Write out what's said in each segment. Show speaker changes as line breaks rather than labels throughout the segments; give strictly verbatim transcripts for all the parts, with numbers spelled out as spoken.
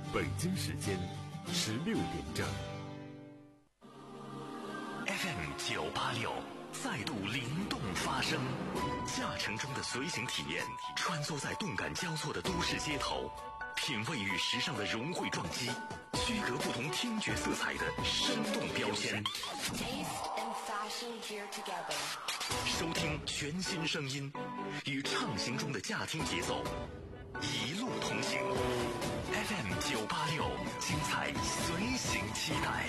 北京时间十六点整。
F M 九八六再度灵动发声，驾乘中的随行体验，穿梭在动感交错的都市街头，品味与时尚的融汇撞击，区隔不同听觉色彩的生动标签。收听全新声音，与畅行中的驾听节奏，一路同行。F M 九八六，精彩随行期待。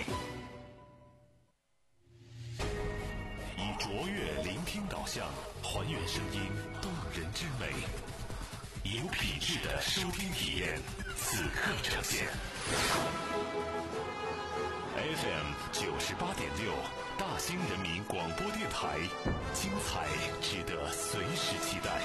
以卓越聆听导向，还原声音动人之美，有品质的收听体验，此刻呈现。F M 九十八点六，大兴人民广播电台，精彩值得随时期待。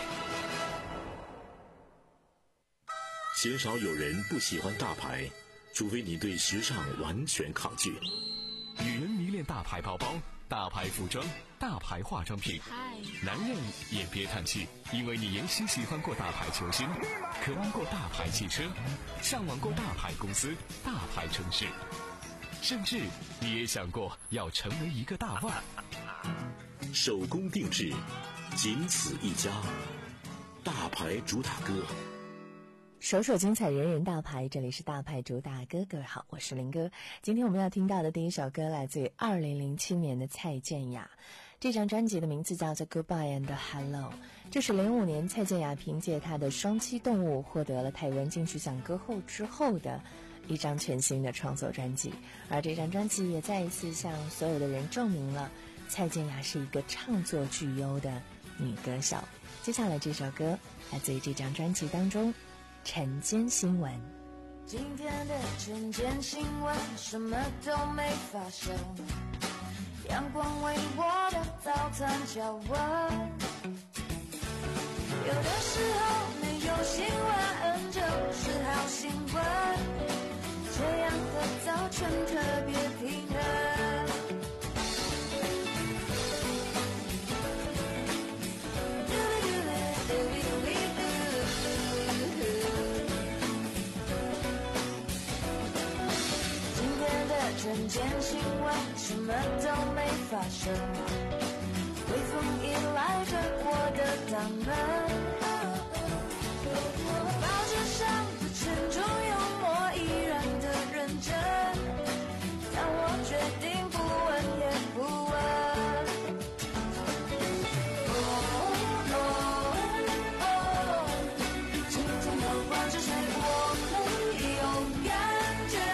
鲜少有人不喜欢大牌，除非你对时尚完全抗拒。
女人迷恋大牌包包、大牌服装、大牌化妆品，男人也别叹气，因为你也许喜欢过大牌球星，渴望过大牌汽车，向往过大牌公司、大牌城市，甚至你也想过要成为一个大腕。
手工定制，仅此一家，大牌主打歌。
首首精彩，人人大牌，这里是大牌主打歌。各位好，我是林哥。今天我们要听到的第一首歌来自于二零零七年的蔡健雅，这张专辑的名字叫做 Goodbye and Hello。 这是零五年蔡健雅凭借她的双栖动物获得了台湾金曲奖歌后之后的一张全新的创作专辑，而这张专辑也再一次向所有的人证明了蔡健雅是一个唱作巨优的女歌手。接下来这首歌来自于这张专辑当中晨间新闻。
今天的晨间新闻什么都没发生，阳光为我的早餐加温，有的时候没有新闻就是好新闻，这样的早晨特别平衡。晨间新闻什么都没发生，微风依赖着我的大门，报纸上的沉重幽默依然的认真，但我决定不问也不问。哦哦哦，今天不管是谁我没有感觉，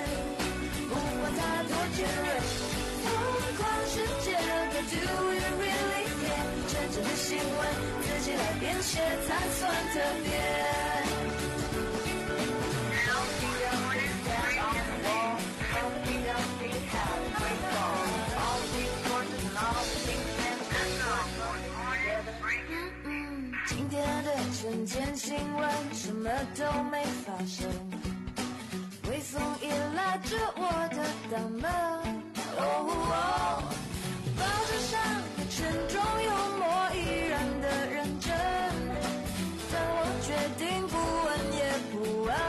疯狂世界的 Do you really care， 真正的新闻自己来编写才算特别。嗯，今天的晨间新闻什么都没发生，微风依赖着我的大门。哦哦，报纸上的沉重幽默依然的认真，但我决定不问也不问。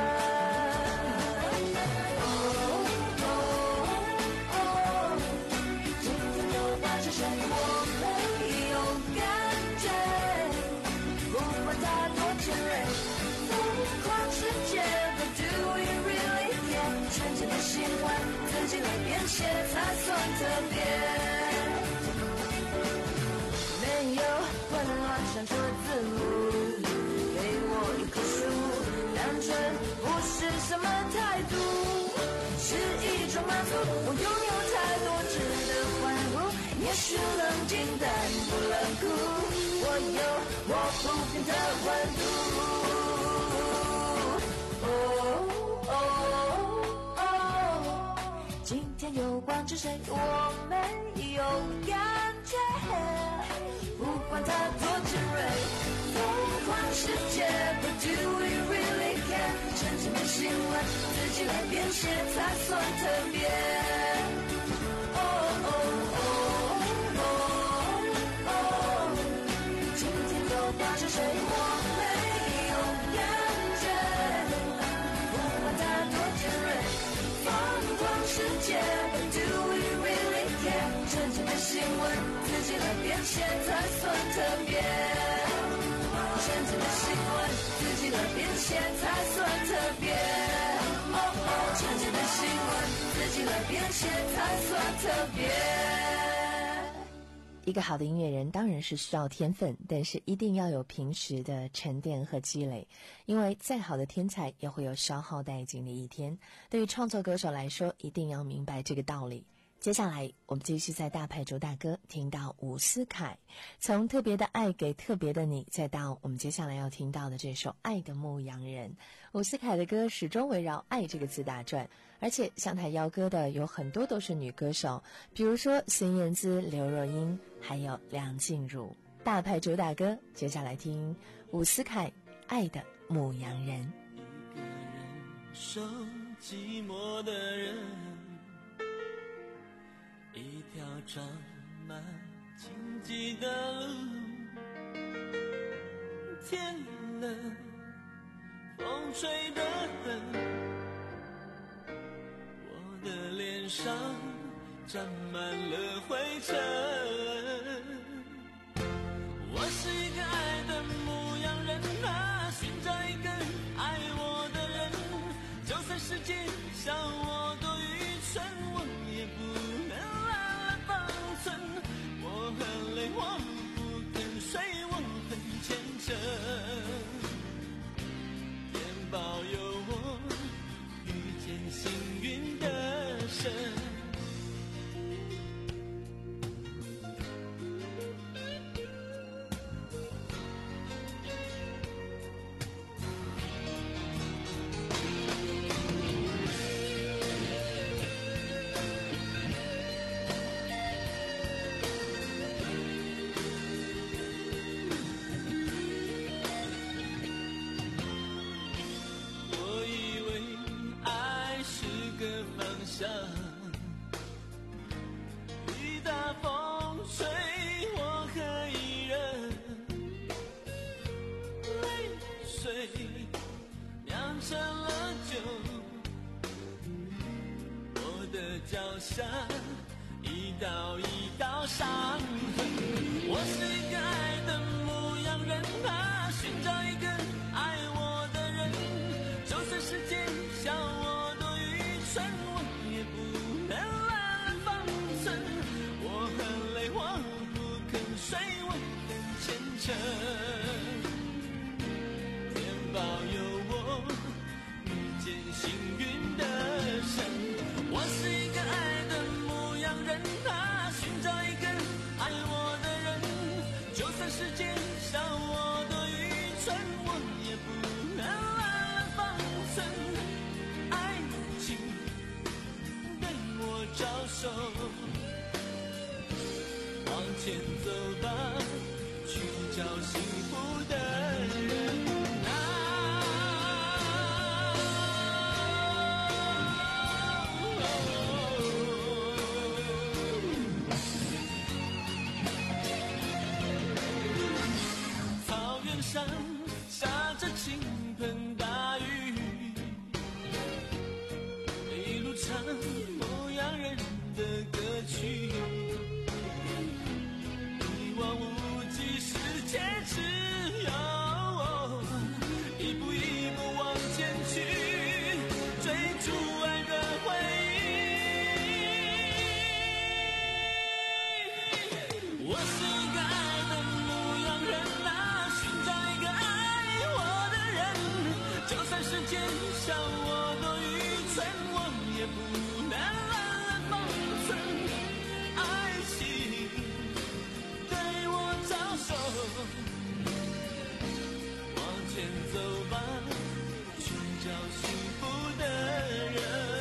哦哦哦，今天不管是谁我没有感觉，不管他多尖锐，疯狂世界的 Do you really care， 全天的新闻自己来编写才算特别。没有混乱闪烁字幕，给我一棵树，单纯不是什么态度，是一种满足。我拥有太多值得欢呼，也许冷静但不冷酷，我有我不变的温度。哦哦哦，今天有关着谁我没有感觉，不管它多尖锐，疯狂世界 But do you really care， 真正的新闻自己来编写才算特别。哦哦哦哦哦，今天都挂着谁我没有感觉，不管它现才算特别。真正的喜欢自己来变现才算特别。哦哦，真正的喜欢自己来变现才算特别。
一个好的音乐人当然是需要天分，但是一定要有平时的沉淀和积累，因为再好的天才也会有消耗殆尽的一天。对于创作歌手来说，一定要明白这个道理。接下来我们继续在大牌主打歌听到伍思凯，从特别的爱给特别的你，再到我们接下来要听到的这首爱的牧羊人。伍思凯的歌始终围绕爱这个字打转，而且向他邀歌的有很多都是女歌手，比如说孙燕姿、刘若英还有梁静茹。大牌主打歌，接下来听伍思凯爱的牧羊人。
一个人受寂寞的人，一条长满荆棘的路，天冷风吹得很，我的脸上沾满了灰尘。我是一个爱的牧羊人啊，寻找一个爱我的人，就算世界笑我多愚蠢，我也不能懒懒放纵。我很累，我不肯睡，我很虔诚，天保佑我遇见幸运的神。一大风吹，我可以忍，泪水酿成了酒，我的脚下一道一道伤痕。我是一个爱的牧羊人啊，寻找一个爱我的人，就算世界笑我多愚蠢，我也不能懒懒放纵。我很累，我不肯睡，我很虔诚，天保佑我遇见幸运的神。我是一个爱的牧羊人啊，寻找一个爱我的人，就算世界笑我多愚蠢，我也不能懒懒放纵。爱情对我招手，往前走吧，去找幸福的人。草原上下着倾盆大雨，一路唱牧羊人的歌曲，一望无际世界只有我，一步一步往前去，追逐爱的回忆。我是一个爱的牧羊人啊，寻找一个爱我的人，就算世界笑我多愚蠢，我也不能懒懒放纵。爱情对我招手，往前走吧，去找幸福的人。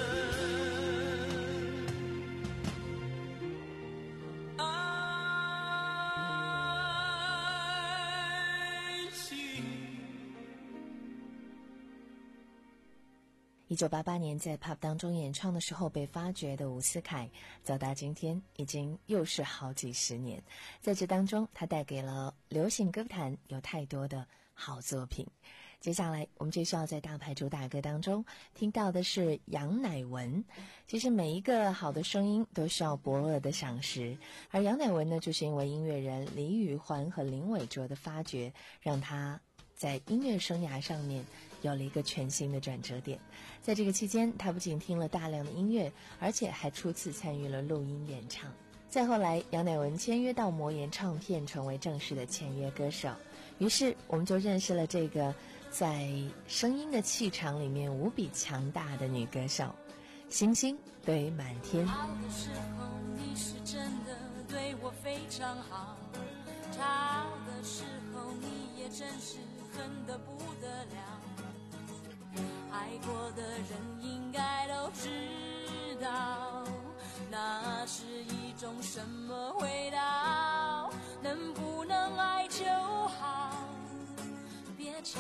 一九八八年在 pub 当中演唱的时候被发掘的伍思凯，走到今天已经又是好几十年。在这当中，他带给了流行歌坛有太多的好作品。 接下来我们就需要在大牌主打歌当中听到的是杨乃文。其实每一个好的声音都需要伯乐的赏识，而杨乃文呢，就是因为音乐人李宇环和林伟卓的发掘，让他在音乐生涯上面有了一个全新的转折点。在这个期间，他不仅听了大量的音乐，而且还初次参与了录音演唱。再后来，杨乃文签约到魔岩唱片，成为正式的签约歌手。于是我们就认识了这个在声音的气场里面无比强大的女歌手。星星堆满天，
好的时候你是真的对我非常好，差的时候你也真是恨得不得了。爱过的人应该都知道，那是一种什么味道，能不能爱就好，别吵。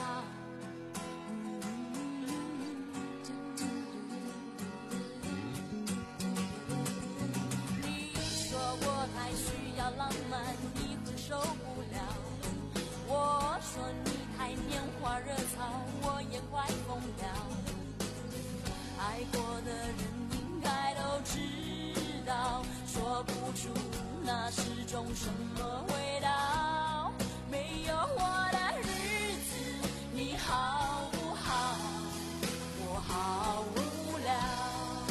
你说我太需要浪漫，你会受不了，我说你太拈花惹草，我也快疯了。爱过的人应该都知道，说不出那是种什么味道。没有我的日子你好不好？我好无聊。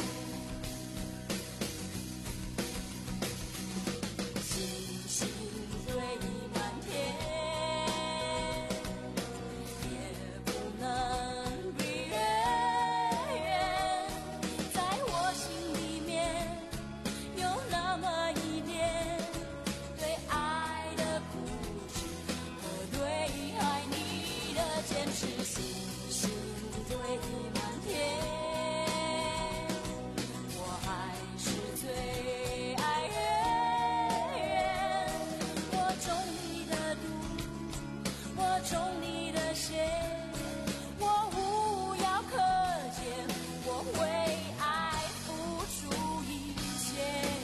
星星堆满天，也不能比月圆。在我心里面有那么一点对爱的固执和对爱你的坚持。星星堆满天，我还是最爱月圆。我中你的毒，我中你的邪，我无药可解，我为爱付出一切。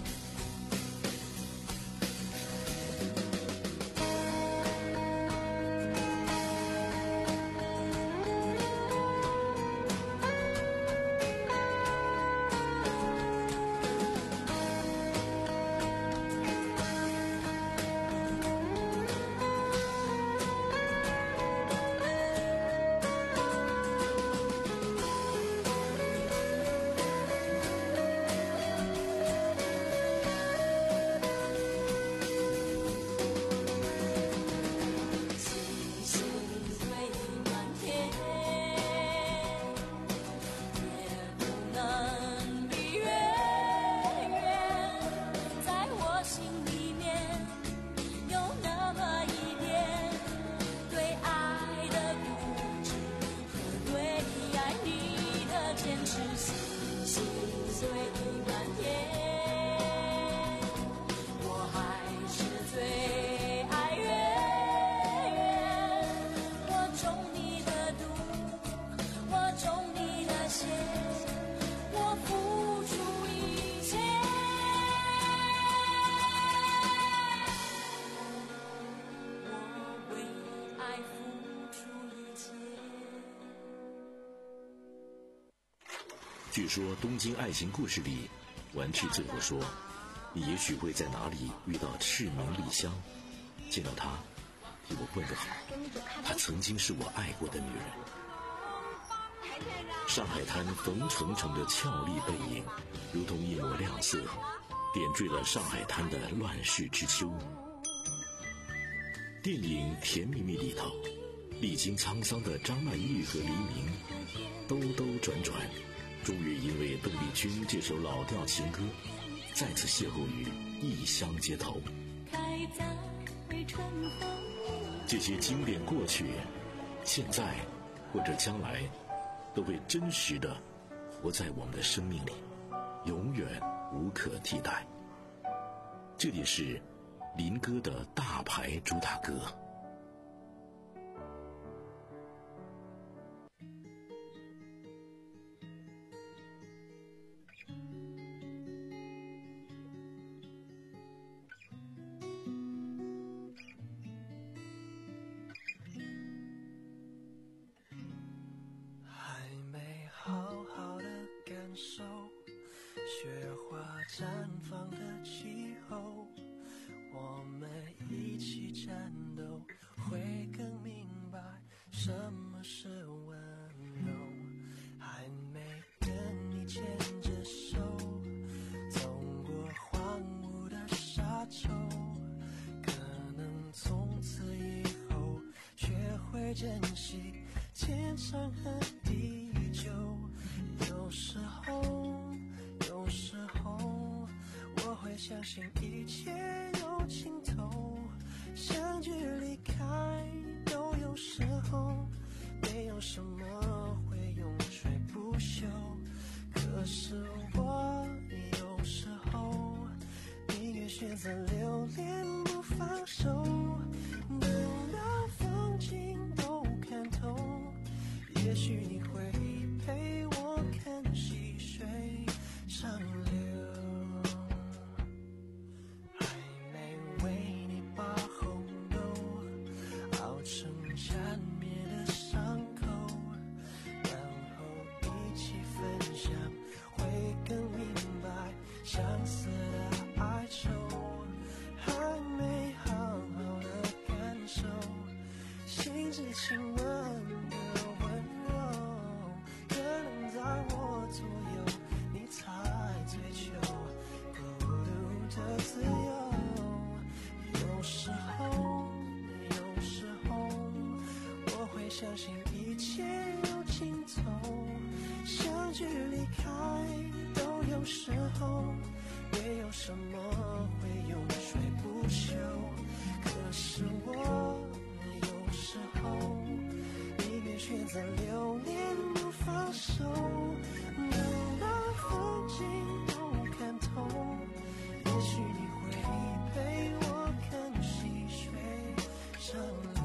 星星堆满天，也不能比月圆。在我心里面有那么一点对爱的固执和对爱你的坚持。星星堆满天，我还是最爱月圆。我中你的毒，我中你的邪，我付出一切。我为爱付出一切。
据说《东京爱情故事》里，丸治最后说：“你也许会在哪里遇到赤名莉香，见到她，替我问个好。她曾经是我爱过的女人。”上海滩冯程程的俏丽背影，如同一抹亮色，点缀了上海滩的乱世之秋。电影《甜蜜蜜》里头，历经沧桑的张曼玉和黎明，兜兜转转，终于因为邓丽君这首老调情歌，再次邂逅于异乡街头。
开在春风。
这些经典过去，现在或者将来，都会真实的活在我们的生命里，永远无可替代。这里是林哥的大牌主打歌。
雪花绽放的气候，我们一起战斗，会更明白什么是温柔。还没跟你牵着手，走过荒芜的沙洲，可能从此以后学会珍惜天长和地久。有时候有时候我会相信一切有尽头，相聚离开都有时候，没有什么会永垂不朽。可是我有时候宁愿选择留恋不放手，等到风景都看透，也许你会陪我看细水长流。还没为你把红豆熬成缠绵的伤口，然后一起分享，会更明白相思的哀愁。还没好好的感受心之亲吻的温柔，可能在我左右你才追求孤独的自由。有时候有时候我会相信一切有尽头，相聚离开都有时候，没有什么会永垂不朽。可是我有时候宁愿选择留恋不放手，等到风景都看透，也许你会陪我看细水长流。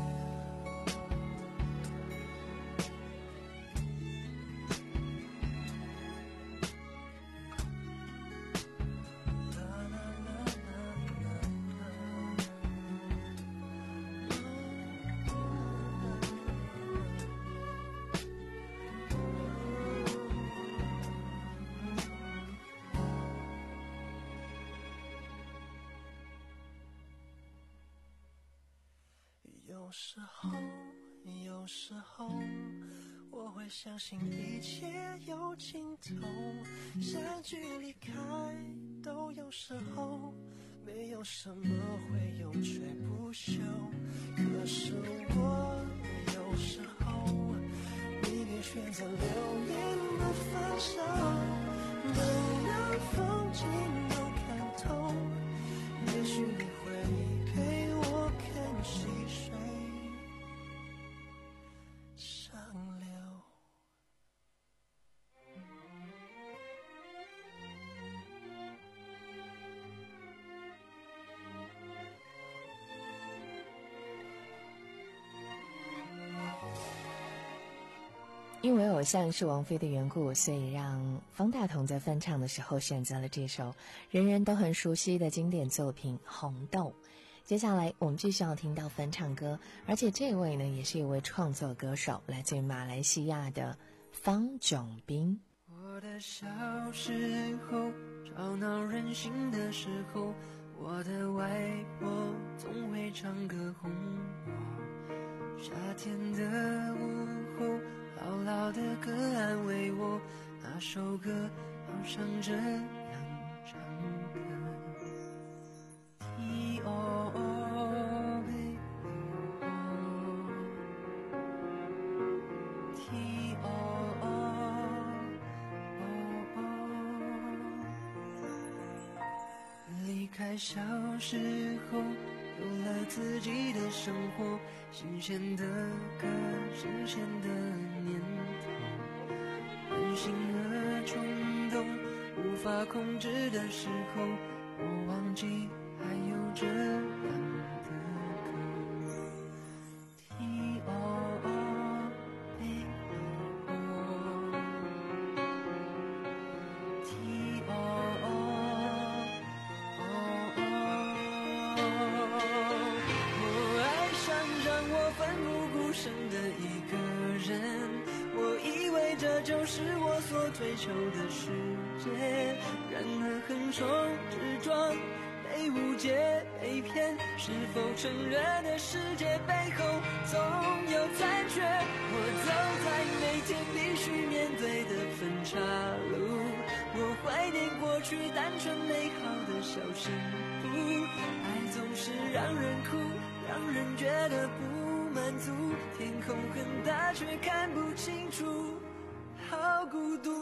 有时候有时候我会相信一切有尽头，相聚离开都有时候，没有什么会永垂不朽。可是我有时候宁愿选择留恋不放手，等到风景都看透，也许你会陪我看细水长流。
因为偶像是王菲的缘故，所以让方大同在翻唱的时候选择了这首人人都很熟悉的经典作品《红豆》。接下来我们继续要听到翻唱歌，而且这位呢也是一位创作歌手，来自于马来西亚的方炯斌。
我的小时候，吵闹任性的时候，我的外婆总会唱歌哄我。夏天的午后，牢牢的歌安慰我，那首歌好像这样唱歌。T O O baby T O O离开小时候，有了自己的生活，新鲜的歌，新鲜的念头，任性和冲动无法控制的时候，我忘记还有这样的歌。 T O O P O T O O我爱上让我奋不顾身的一个人，我以为这就是我所所追求的世界，然而横冲直撞，被误解被骗，是否承认的世界背后总有残缺？我走在每天必须面对的分岔路，我怀念过去单纯美好的小幸福，爱总是让人哭，让人觉得不满足，天空很大却看不清楚，好孤独。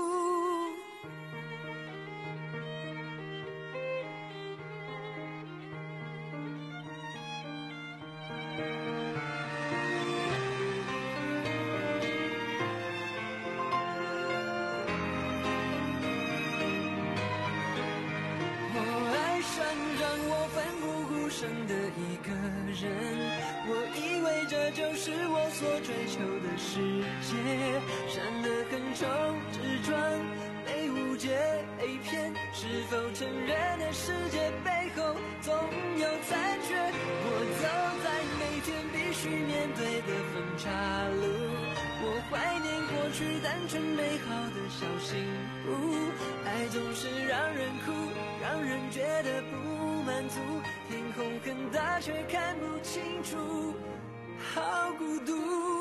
的一个人，我以为这就是我所追求的世界，然而横冲直撞，被误解被骗，是否承认的世界背后总有残缺？我走在每天必须面对的分岔路，我怀念过去单纯美好的小幸福，爱总是让人哭，让人觉得不满足，天空很大却看不清楚，好孤独。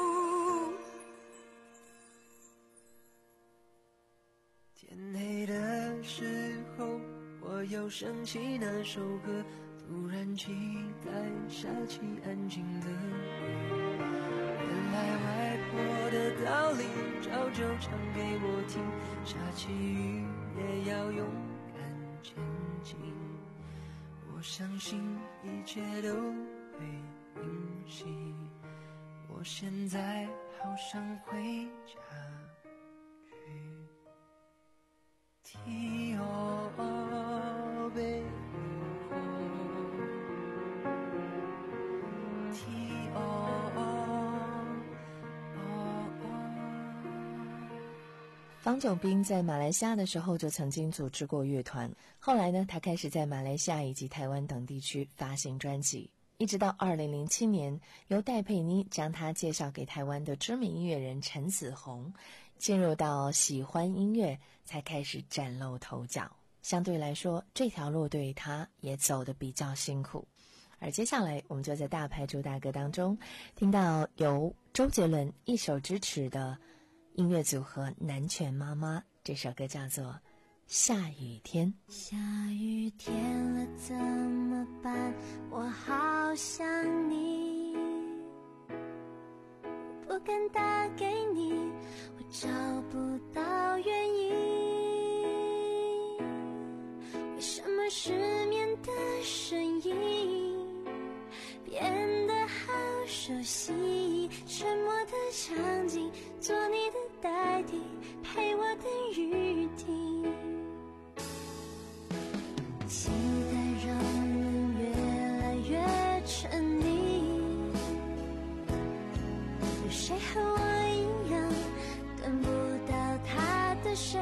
天黑的时候，我又想起那首歌，突然期待下起安静的雨。原来外婆的道理早就唱给我听，下起雨也要勇敢前进。我相信一切都会平息，我现在好想回家去。T O baby T O
方炯斌在马来西亚的时候就曾经组织过乐团，后来呢，他开始在马来西亚以及台湾等地区发行专辑，一直到二零零七年，由戴佩妮将他介绍给台湾的知名音乐人陈子鸿，进入到喜欢音乐，才开始崭露头角。相对来说，这条路对他也走得比较辛苦。而接下来，我们就在大牌主打歌当中听到由周杰伦一手支持的音乐组合南拳妈妈，这首歌叫做《下雨天》。
下雨天了怎么办？我好想你，不敢打给你，我找不到原因。为什么失眠的声音变得好熟悉？沉默的场景，做你的代替，陪我等雨停。期待让人越来越沉溺，有谁和我一样等不到他的水？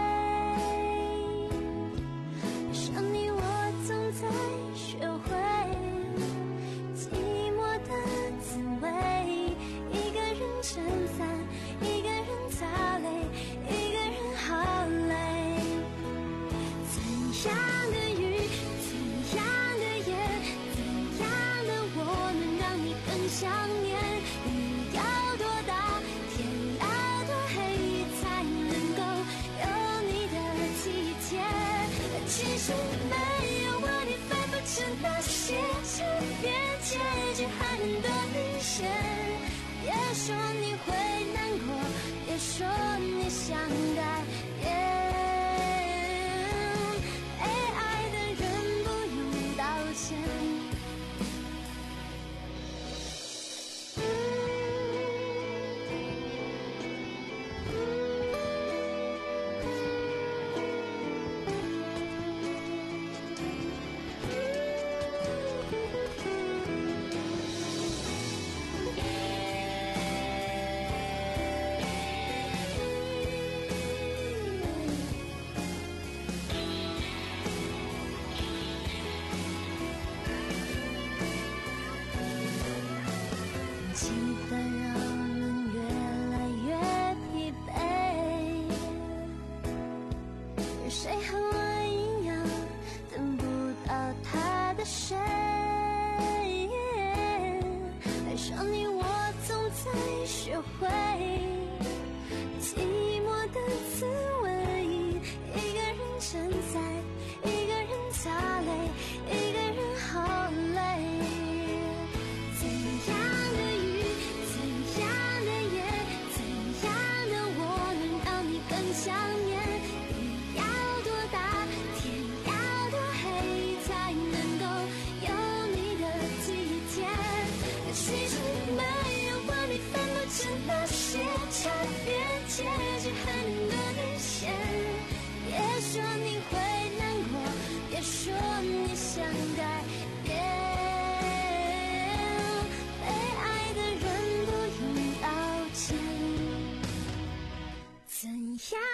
想你我总在学会寂寞的滋味，一个人撑伞，一个人擦泪，一个人好累。怎样的雨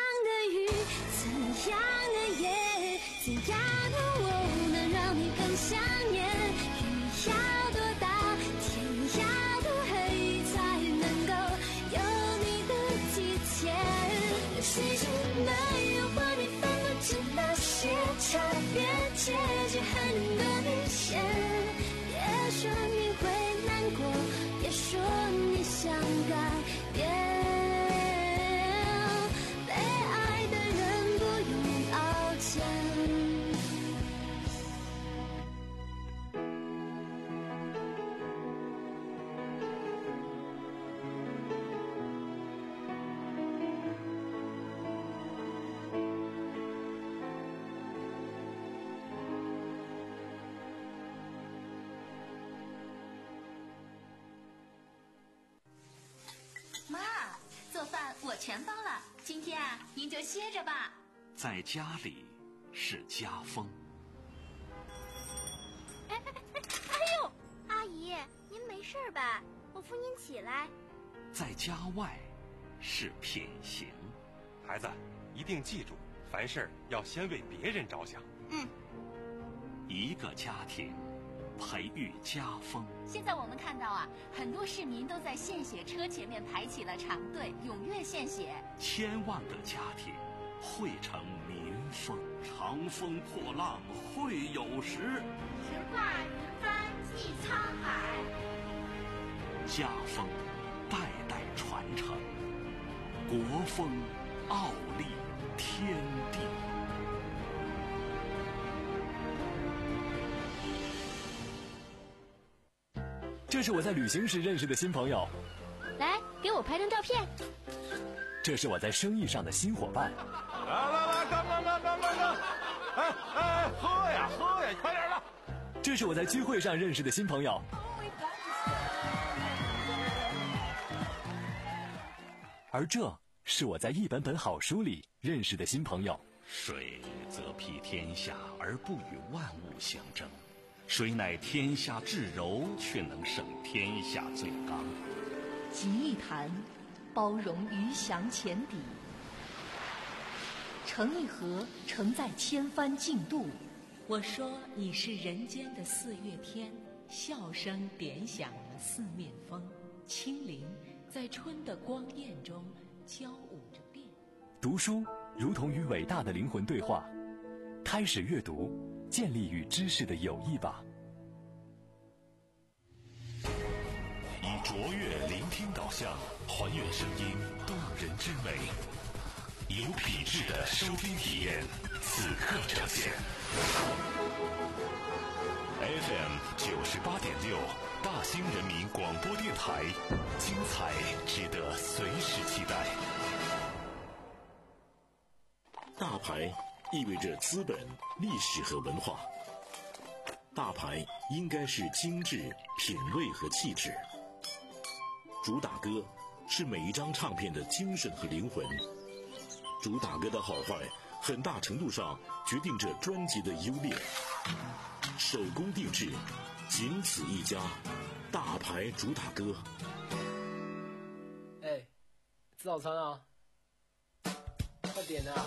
的雨，怎样的夜，怎样的我能让你更想念？雨要多大，天要多黑，才能够有你的体贴？细节没有画面分不清那些差别，结局还能多明显。别说你会难过，别说你想改变，被爱的人不用道歉。
妈，做饭我全包了，今天啊，您就歇着吧。
在家里是家风。
哎哎哎哎呦，阿姨，您没事吧？我扶您起来。
在家外是品行。
孩子，一定记住，凡事要先为别人着想。
嗯。
一个家庭培育家风。
现在我们看到啊，很多市民都在献血车前面排起了长队，踊跃献血。
千万个家庭汇成民风，长风破浪会有时，
直挂云帆济沧海。
家风代代传承，国风傲立天地。
这是我在旅行时认识的新朋友，
来，给我拍张照片。
这是我在生意上的新伙伴。
来来来，干干干干干干！哎哎，喝呀喝呀，快点的！
这是我在聚会上认识的新朋友。而这是我在一本本好书里认识的新朋友。
水则披天下而不与万物相争，谁乃天下至柔，却能胜天下最刚。
集一坛，包容鱼翔浅底；盛一盒，承载千帆竞渡。我说你是人间的四月天，笑声点响了四面风，清灵在春的光艳中交舞着变。
读书如同与伟大的灵魂对话，开始阅读，建立与知识的友谊吧。
以卓越聆听导向，还原声音动人之美，有品质的收听体验，此刻呈现。F M 九十八点六，大兴人民广播电台，精彩值得随时期待。
大牌意味着资本、历史和文化。大牌应该是精致、品味和气质。主打歌是每一张唱片的精神和灵魂。主打歌的好坏，很大程度上决定着专辑的优劣。手工定制，仅此一家，大牌主打歌。
哎，吃早餐啊！快点啊！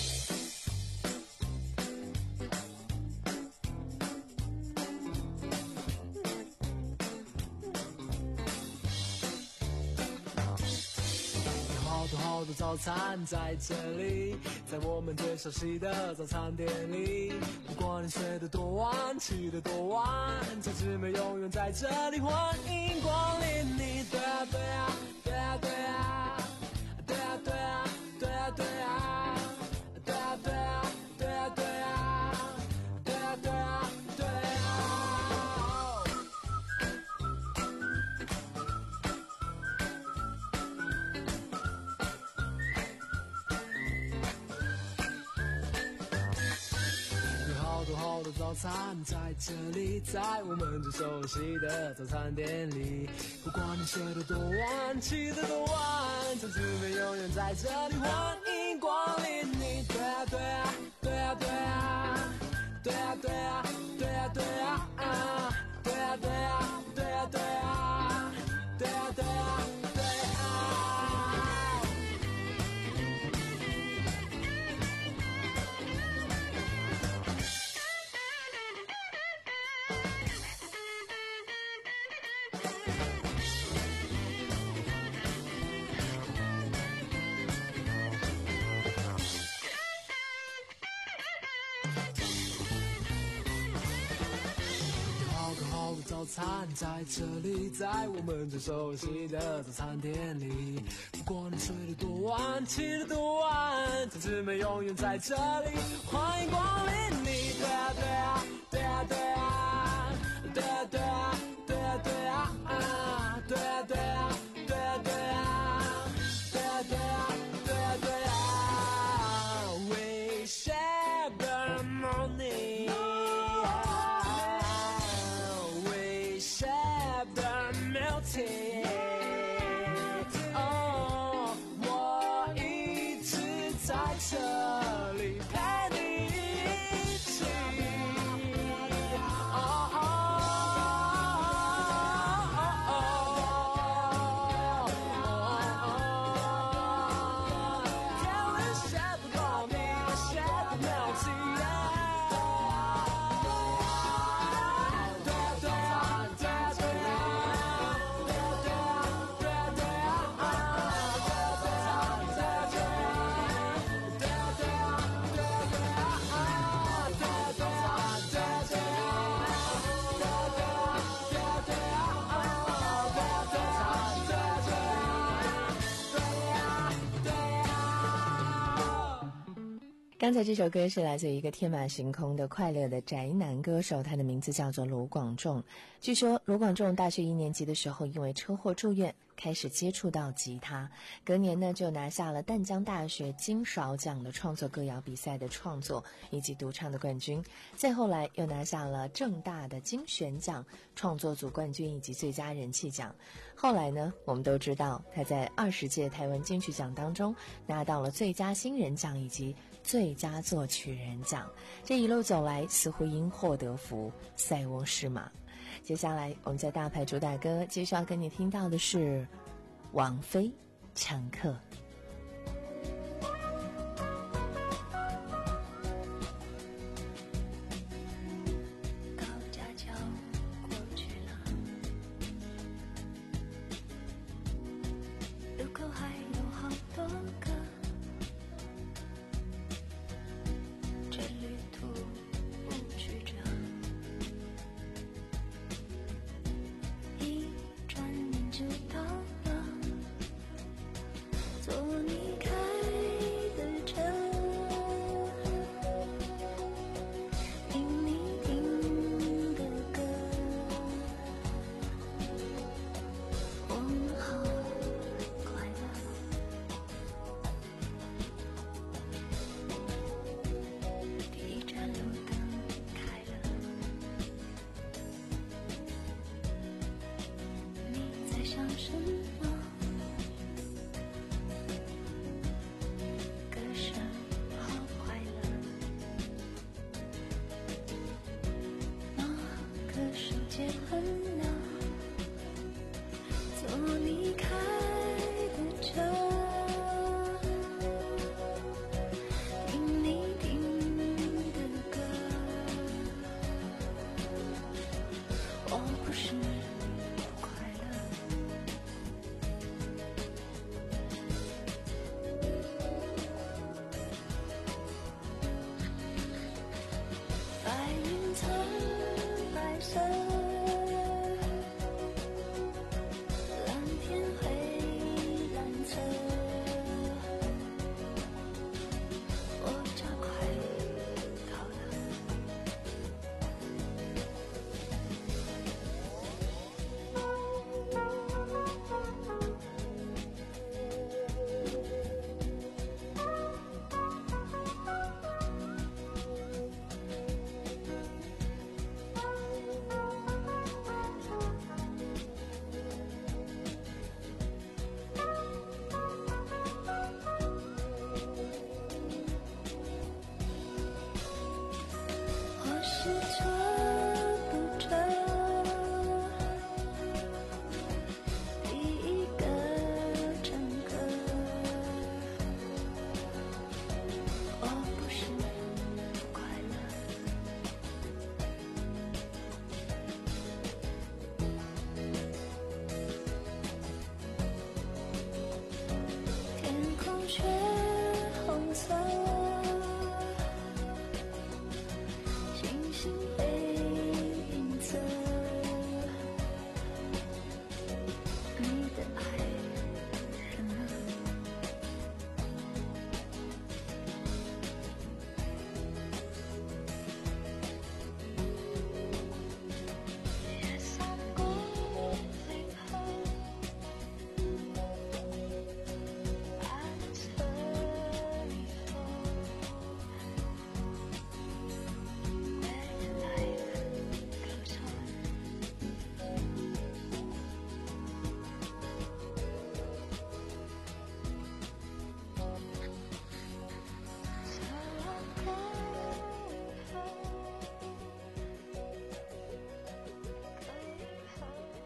好多好多早餐在这里，在我们最熟悉的早餐店里。不管你睡得多晚，起得多晚，早知美永远在这里，欢迎光临你。对啊对啊对啊对啊对啊对啊对啊对啊对啊对啊对啊对啊对啊对啊对啊。好多好多早餐在这里，在我们最熟悉的早餐店里。不管你睡得多晚，起得多晚，早知美永远在这里，欢迎光临你。对啊对啊对啊对啊对啊对啊对啊对啊对啊对啊对啊对啊对啊对啊对啊。 餐在这里，在我们最熟悉的早餐店里。不管你睡得多晚，起得多晚，同志们永远在这里，欢迎光临你。对啊对啊对啊对啊对啊对啊对啊对啊啊对啊对啊对啊对啊对啊对啊对啊对啊 We share the morning, we share the melting. 哦，我一直在这里陪你一起。哦哦哦哦哦 Can we share the morning, share the melting? 对啊对啊对啊对啊对啊对啊对啊对啊对啊对啊对啊对啊对啊对啊对啊对啊对啊对啊对
刚才这首歌是来自一个天马行空的快乐的宅男歌手，他的名字叫做卢广仲。据说卢广仲大学一年级的时候因为车祸住院，开始接触到吉他，隔年呢就拿下了淡江大学金勺奖的创作歌谣比赛的创作以及独唱的冠军，再后来又拿下了政大的金选奖创作组冠军以及最佳人气奖。后来呢，我们都知道他在二十届台湾金曲奖当中拿到了最佳新人奖以及最佳作曲人奖，这一路走来似乎因祸得福，塞翁失马。接下来我们在大牌主打歌接下来跟你听到的是王菲乘客。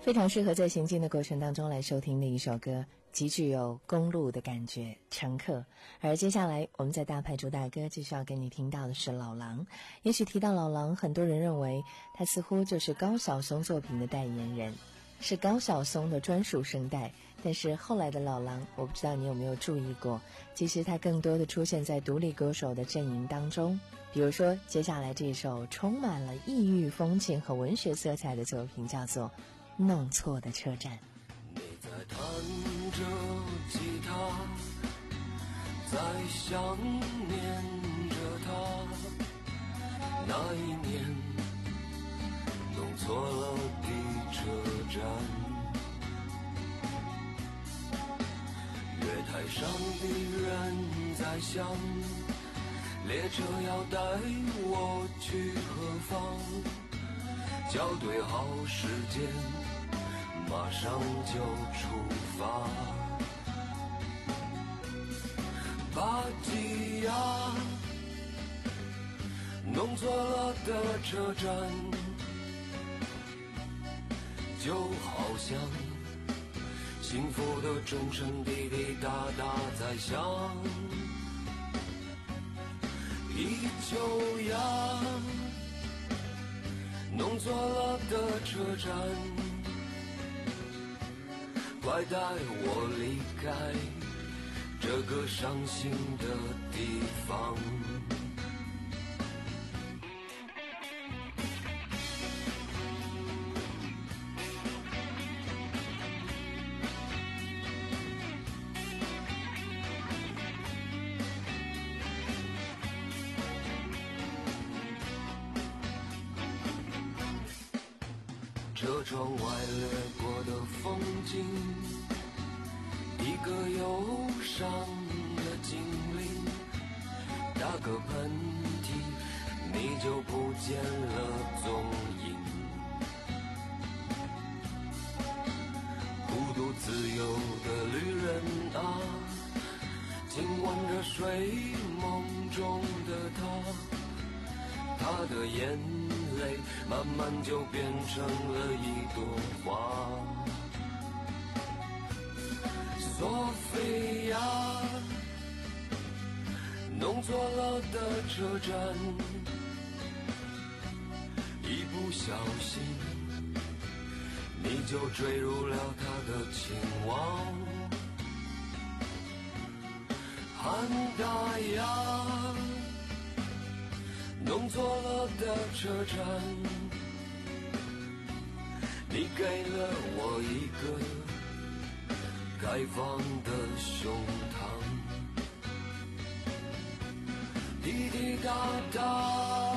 非常适合在行进的过程当中来收听的一首歌，极具有公路的感觉，乘客。而接下来我们在大牌主打歌继续要给你听到的是老狼。也许提到老狼，很多人认为他似乎就是高晓松作品的代言人，是高晓松的专属声带。但是后来的老狼，我不知道你有没有注意过，其实他更多的出现在独立歌手的阵营当中。比如说接下来这首充满了异域风情和文学色彩的作品，叫做弄错的车站。
你在弹着吉他，在想念着他，那一年弄错了的车站，月台上的人在想，列车要带我去何方，校对好时间，马上就出发。巴吉亚，弄错了的车站，就好像幸福的钟声滴滴答答在响。一九呀，弄错了的车站，快带我离开这个伤心的地方。车窗外掠过的风景，一个忧伤的精灵，打个喷嚏你就不见了踪影。孤独自由的旅人啊，亲吻着睡梦中的他，他的眼泪慢慢就变成了一朵花。索菲亚，弄错了的车站，一不小心你就坠入了他的情网。汉达亚，弄错了的车站，你给了我一个开放的胸膛。滴滴答答，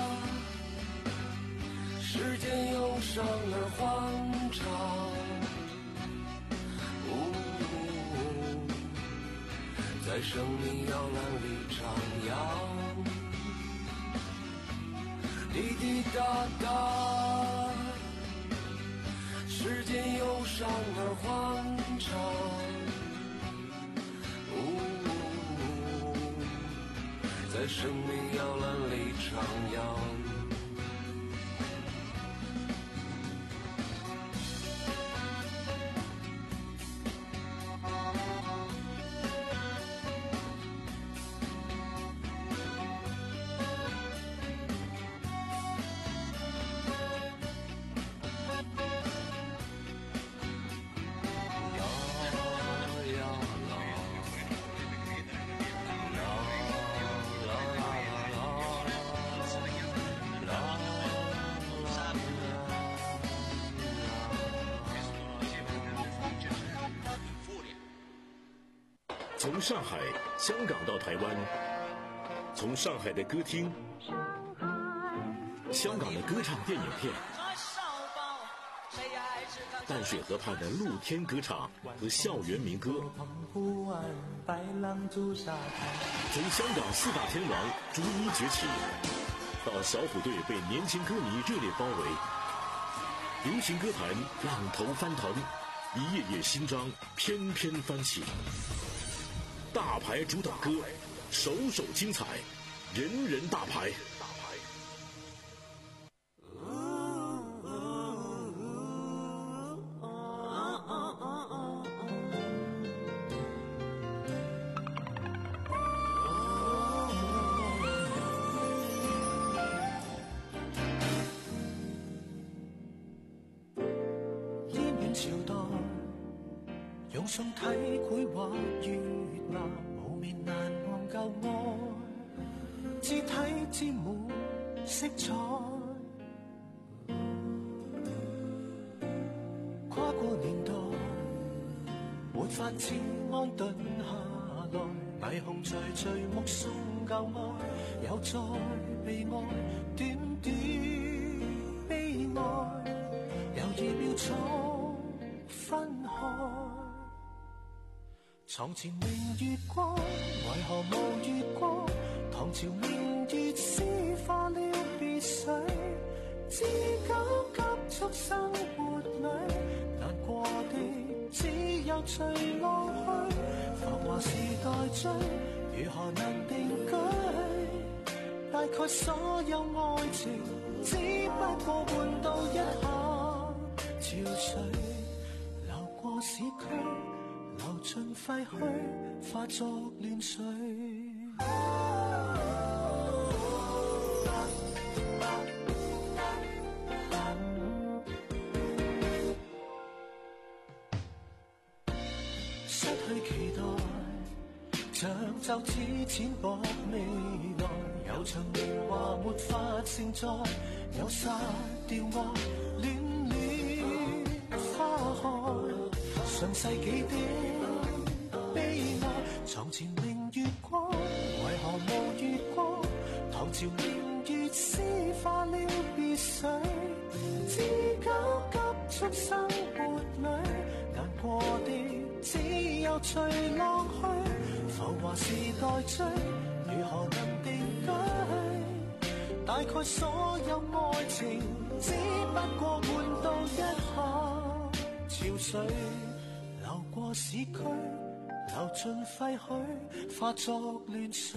时间涌上了欢唱。在生命摇篮里徜徉，滴滴答答，时间涌上了欢唱。在生命摇篮里徜徉。
从上海、香港到台湾，从上海的歌厅、香港的歌唱电影片，淡水河畔的露天歌唱和校园民歌，从香港四大天王逐一崛起，到小虎队被年轻歌迷热烈包围，流行歌坛浪头翻腾，一页页新章翩翩翻起。大牌主打歌，首首精彩，人人大牌。
用信體繪畫月牙，無眠難忘舊愛，肢體沾滿色彩。跨過年代，沒法子安頓下來，霓虹徐徐目送舊愛，又再被愛，點點悲哀，猶豫秒速分開。床前明月光，為何無月光？唐朝明月詩化了別緒，知交急速生活裏，難過的只有隨浪去。浮華時代追，如何能定居？大概所有愛情，只不過換到一下潮水，流過市區，流盡廢墟，化作亂水。失去期待，像就此淺薄未來，有場年華沒法承載，有殺掉我戀戀花開，上世紀的悲哀。床前明月光，為何無月光？唐朝明月詩化了別緒，知交急速生活裏，難過的只有隨浪去。浮華時代追，如何能定居？大概所有愛情，只不過換到一下潮水，流過市區，流盡廢墟，化作亂水。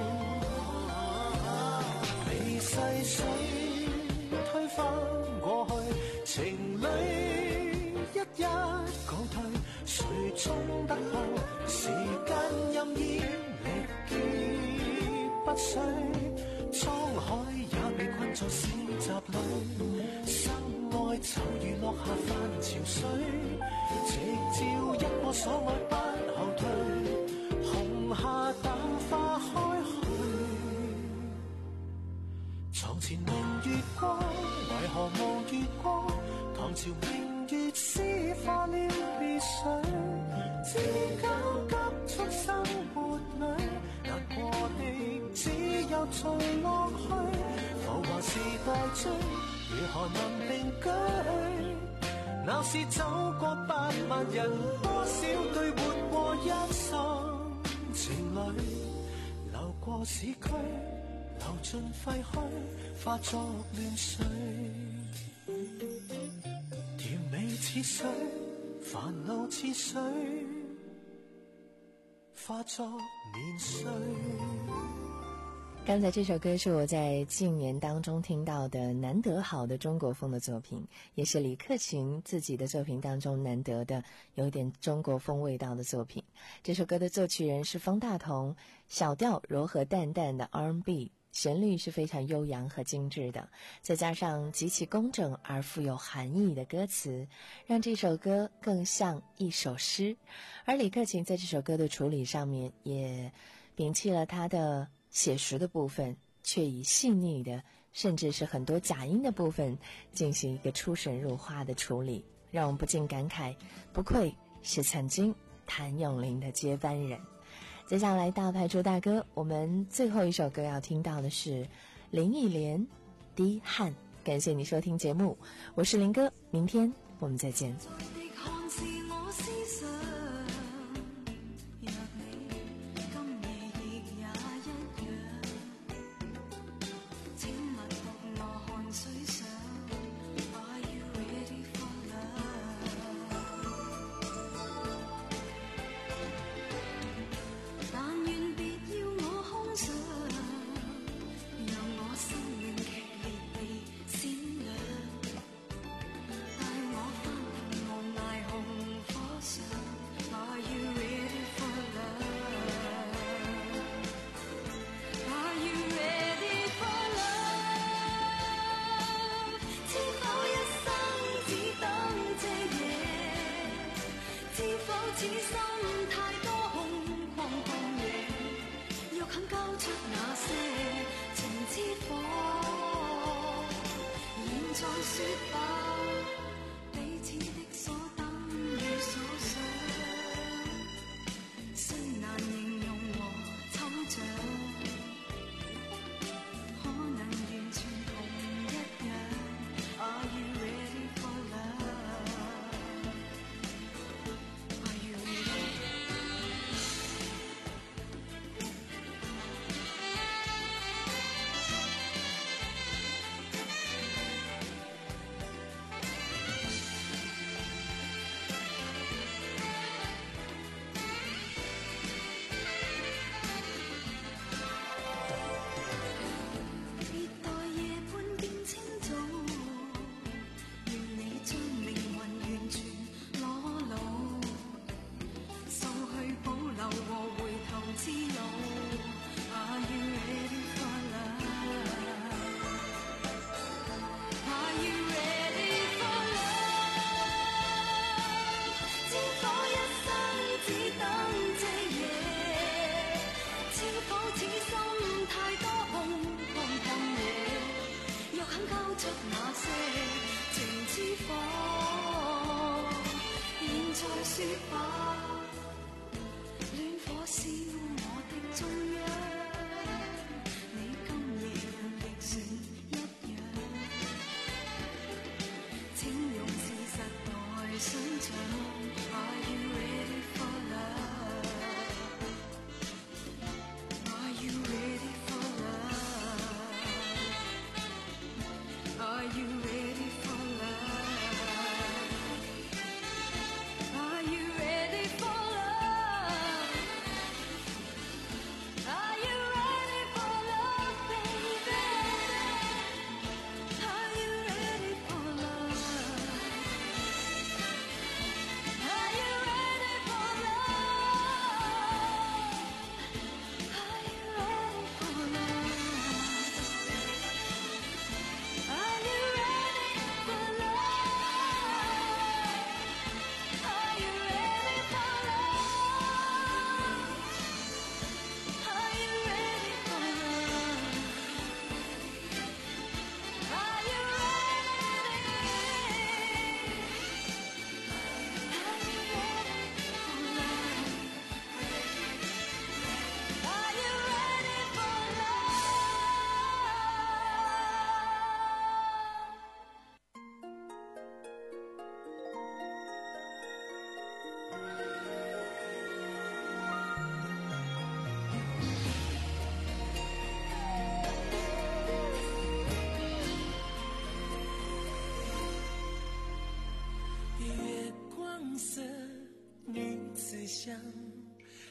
被細水推翻過去，情侶一一告退，誰衝得後？時間任意力竭不衰，滄海也被困在市集裏，生愛就如落下泛潮水，直照一個所愛不後退，紅霞淡化開去。床前明月光，為何無月光？唐朝明月詩化了別緒，知交急速生活裏，難過的只有隨浪去。浮華時代追，如何能定居？鬧市走過百萬人，多少對活過一生情侶，流過市區，流盡廢墟，化作亂水。甜美似水，煩惱似水，化作年歲。
刚才这首歌是我在近年当中听到的难得好的中国风的作品，也是李克勤自己的作品当中难得的有点中国风味道的作品。这首歌的作曲人是方大同，小调柔和淡淡的 R and B， 旋律是非常悠扬和精致的，再加上极其工整而富有含义的歌词，让这首歌更像一首诗。而李克勤在这首歌的处理上面也摒弃了他的写实的部分，却以细腻的甚至是很多假音的部分进行一个出神入化的处理，让我们不禁感慨，不愧是曾经谭咏麟的接班人。接下来大牌朱大哥，我们最后一首歌要听到的是林忆莲《滴汗》。感谢你收听节目，我是林哥，明天我们再见。
帶我翻騰無涯紅火。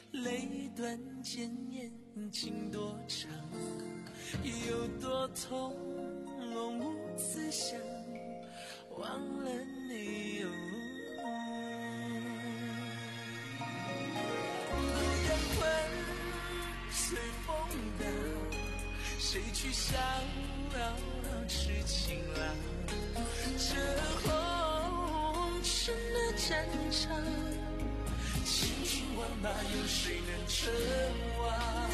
泪断千年情多长，有多痛我无此想，忘了你哦。不等魂随风荡，谁去逍遥痴情郎？这红尘的战场，千军万马有谁能称王？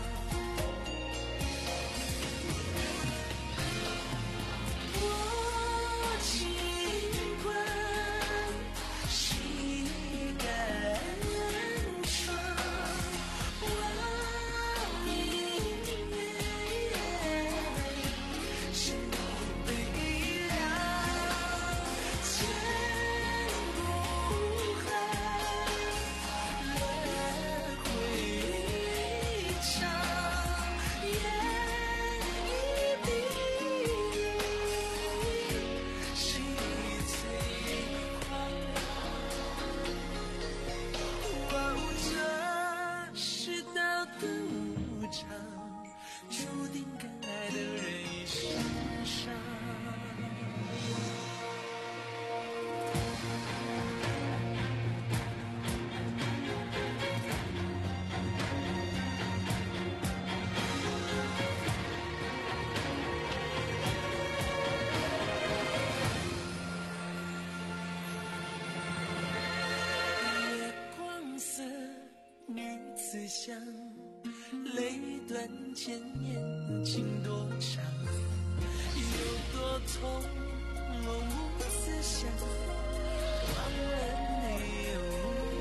我尽管谁敢闯，望明月，心中悲凉，千古恨，轮回长，烟一笔，谁最狂妄？哦，这世道的无常，注定跟爱的人一生伤。月光色女子香，泪断千年情多长，有多痛我无此想，忘了你哦。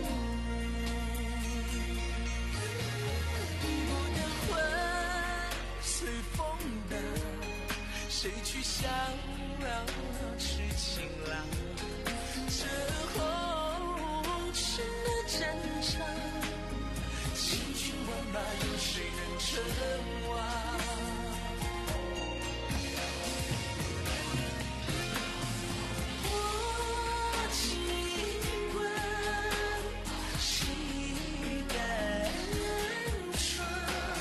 不等魂随风荡，谁去逍遥痴情郎？这红尘的战场，千军万马有谁能称王？我尽管谁敢闯，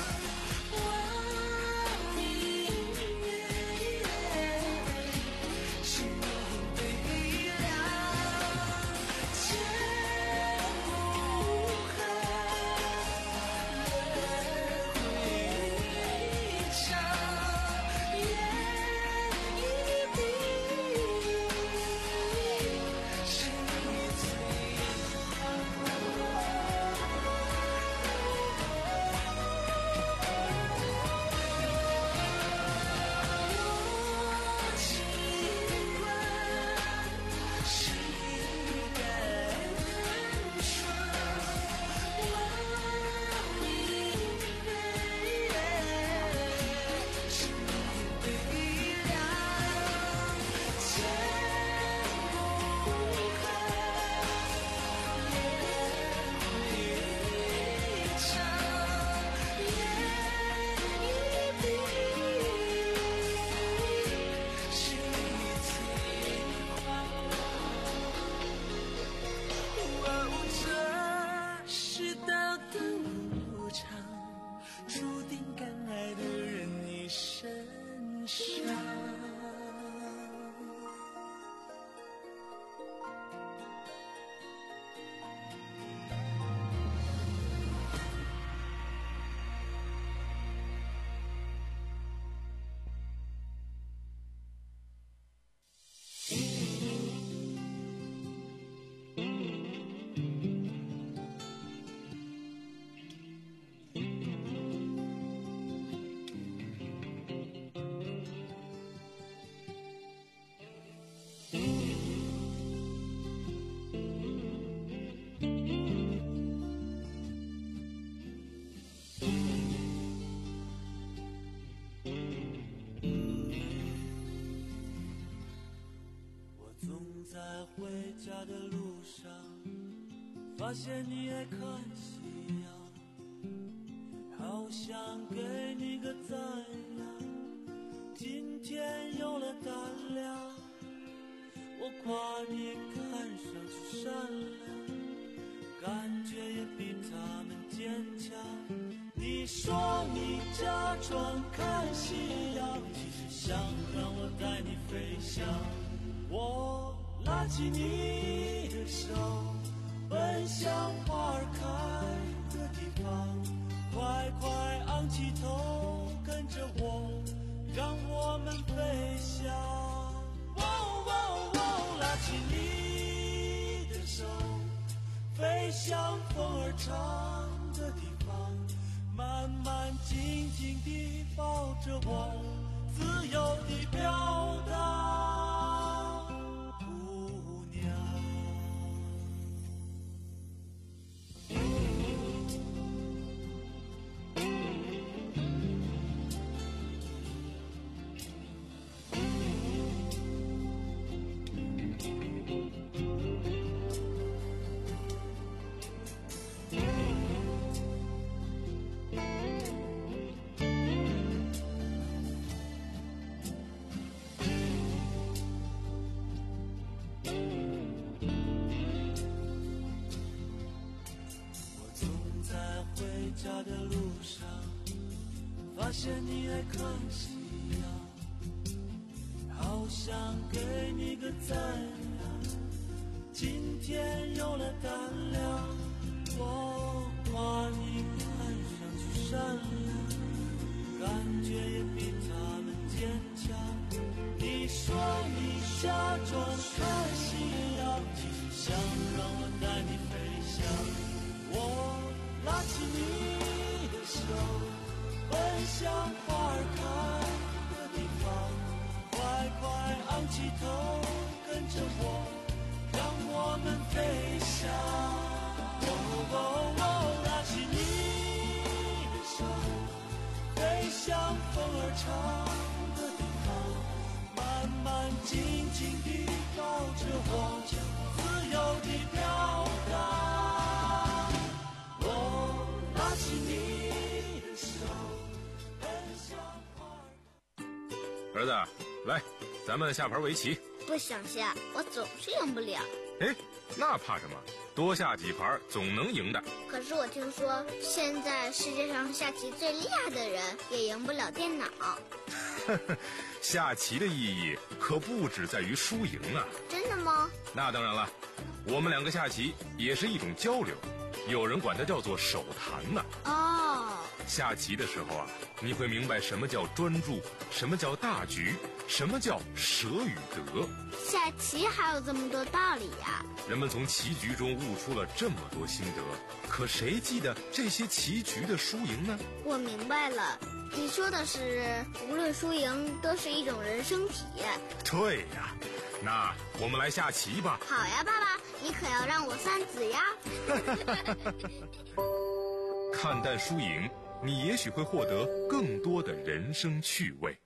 望明月，心中悲凉，千古恨，轮回长，烟一笔，谁最狂我尽管谁敢闯，望明月，心中悲凉，千古恨，轮回长，烟一笔，谁最狂哦，这世道的无常，注定敢爱的人一生伤。
我总在回家的路上，发现你爱看夕阳，好想给你个赞扬。今天有了胆量，我夸你看上去善良，感觉也比他们坚看夕阳，其实想让我带你飞翔。我拉起你的手，奔向花儿开的地方，快快昂起头，跟着我，让我们飞翔。哦哦哦，拉起你的手，飞向风儿唱的地方，慢慢静静地抱着我，自由地飘荡，姑娘。家的路上，发现你爱看夕阳，好想给你个赞扬。今天有了胆量，我夸你看上去善良，感觉也比他们坚强。你说你假装看夕阳，其实想让我带你飞翔。我拉起你的手，奔向花儿开的地方，快快昂起头，跟着我，让我们飞翔。哦哦哦，拉起你的手，飞向风儿唱的地方，慢慢静静地抱着我，自由地飘荡。
儿子，来，咱们下盘围棋。
不想下，我总是赢不了。
哎，那怕什么？多下几盘总能赢的。
可是我听说，现在世界上下棋最厉害的人也赢不了电脑。
下棋的意义可不只在于输赢啊！
真的吗？
那当然了，我们两个下棋也是一种交流，有人管它叫做手谈呢。
哦，
下棋的时候啊，你会明白什么叫专注，什么叫大局，什么叫舍与得。
下棋还有这么多道理呀！
人们从棋局中悟出了这么多心得，可谁记得这些棋局的输赢呢？
我明白了，你说的是无论输赢都是一种人生体验。
对呀，那我们来下棋吧。
好呀，爸爸，你可要让我三子呀。
看淡输赢，你也许会获得更多的人生趣味。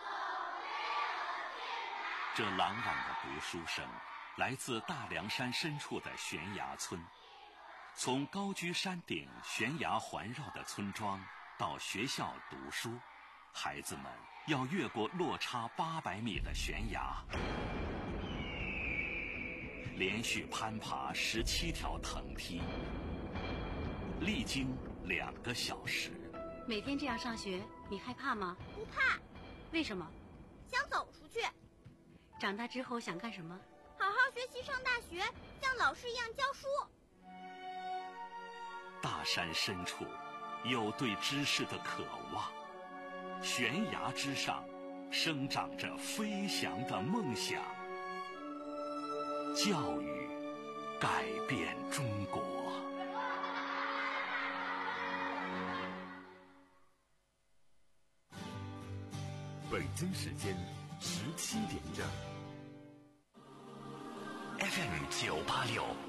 这朗朗的读书声来自大凉山深处的悬崖村。从高居山顶悬崖环绕的村庄到学校读书，孩子们要越过落差八百米的悬崖，连续攀爬十七条藤梯，历经两个小时。
每天这样上学，你害怕吗？
不怕。
为什么？
想走出去。
长大之后想干什么？
好好学习，上大学，像老师一样教书。
大山深处有对知识的渴望，悬崖之上生长着飞翔的梦想。教育改变中国。
北京时间十七点整。
F M 九八六